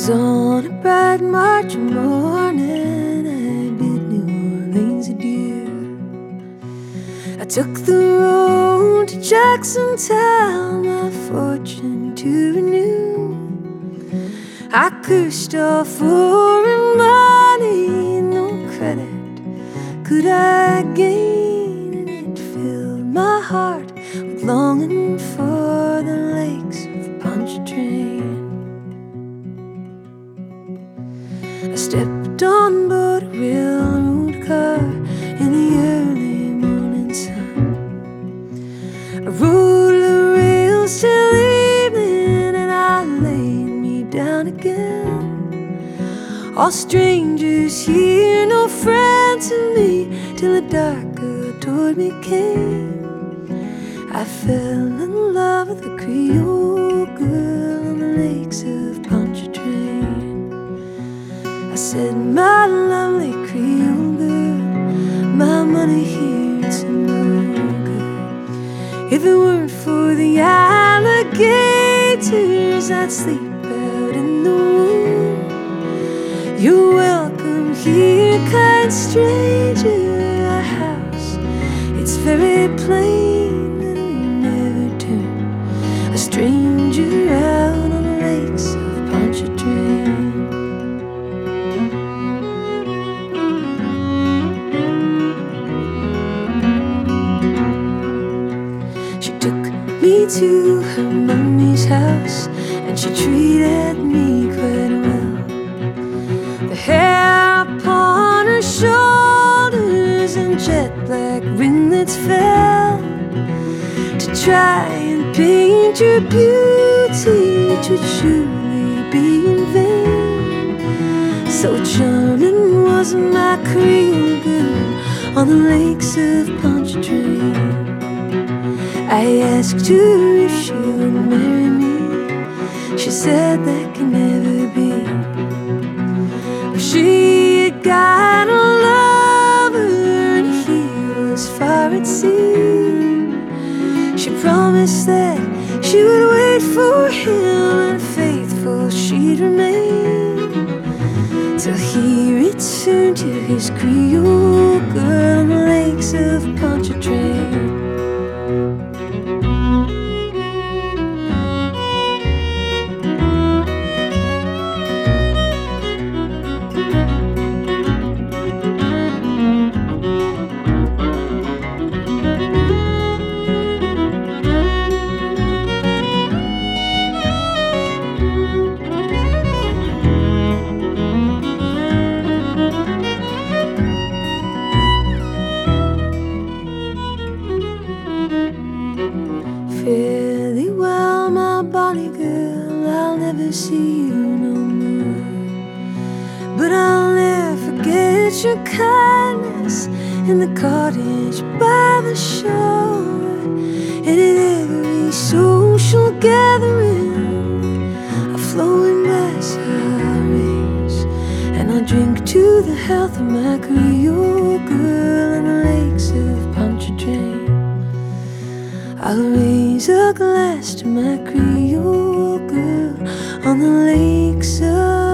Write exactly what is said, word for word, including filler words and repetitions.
'Twas on a bright March morning I bid New Orleans adieu. I took the road to Jacksontown, my fortune to renew. I cursed all foreign money, no credit could I gain, and it filled my heart with longing for the lakes of Pontchartrain. I stepped on board a railroad car in the early morning sun. I rode the rails till evening and I laid me down again. All strangers here, no friend to me, till a darker toward me came. I fell in love with a Creole girl on the lakes of Pontchartrain. I said, my lovely Creole girl, my money here is no good. If it weren't for the alligators, I'd sleep out in the wood. You're welcome here, kind stranger. Our house, it's very plain, and we never turn a stranger out on the lakes of Pontchartrain. She took me to her mummy's house, and she treated me quite well. The hair upon her shoulders and jet black ringlets fell. To try and paint your beauty, which would surely be in vain. So charming was my Creole girl on the lakes of Pontchartrain. I asked her if she would marry me. She said that can never be. She had got a lover and he was far at sea. She promised that she would wait for him, and faithful she'd remain till he returned to his Creole girl on the lakes of Pontchartrain. Fairly well, my bonny girl, I'll never see you no more. But I'll never forget your kindness in the cottage by the shore. And at every social gathering, a flowing glass I'll raise, and I'll drink to the health of my Creole girl on the lakes of Pontchartrain. I'll raise a glass to my Creole girl on the lakes of